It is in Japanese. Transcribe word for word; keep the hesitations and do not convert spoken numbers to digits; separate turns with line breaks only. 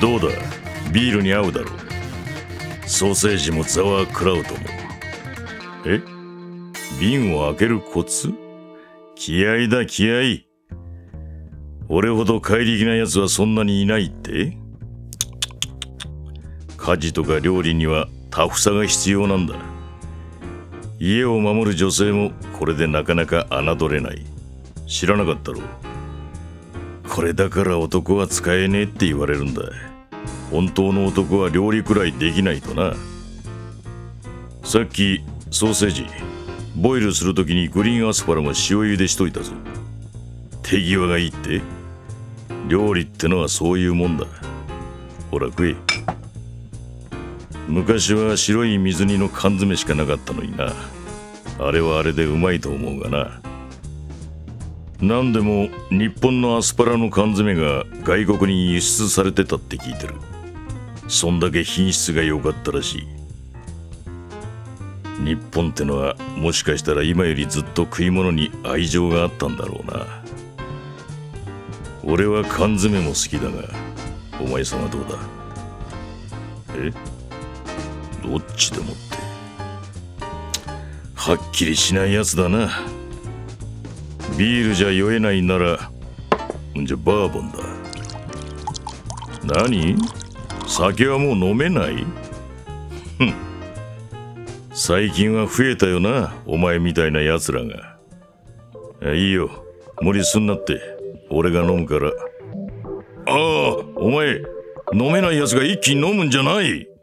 どうだ、ビールに合うだろう。ソーセージもザワークラウトも。え、瓶を開けるコツ？気合だ気合。俺ほど怪力な奴はそんなにいないって？家事とか料理にはタフさが必要なんだ。家を守る女性もこれでなかなか侮れない。知らなかったろ？これだから男は使えねえって言われるんだ。本当の男は料理くらいできないとな。さっきソーセージボイルするときにグリーンアスパラも塩茹でしといたぞ。手際がいいって？料理ってのはそういうもんだ。ほら食え。昔は白い水煮の缶詰しかなかったのにな。あれはあれでうまいと思うがな。なんでも日本のアスパラの缶詰が外国に輸出されてたって聞いてる。そんだけ品質が良かったらしい。日本ってのはもしかしたら今よりずっと食い物に愛情があったんだろうな。俺は缶詰も好きだが、お前さんはどうだ？え？どっちでもって。はっきりしないやつだな。ビールじゃ酔えないなら、じゃバーボンだ。何？酒はもう飲めない？ふん。最近は増えたよな、お前みたいな奴らが。いいよ、無理すんなって。俺が飲むから。ああ、お前、飲めない奴が一気に飲むんじゃない。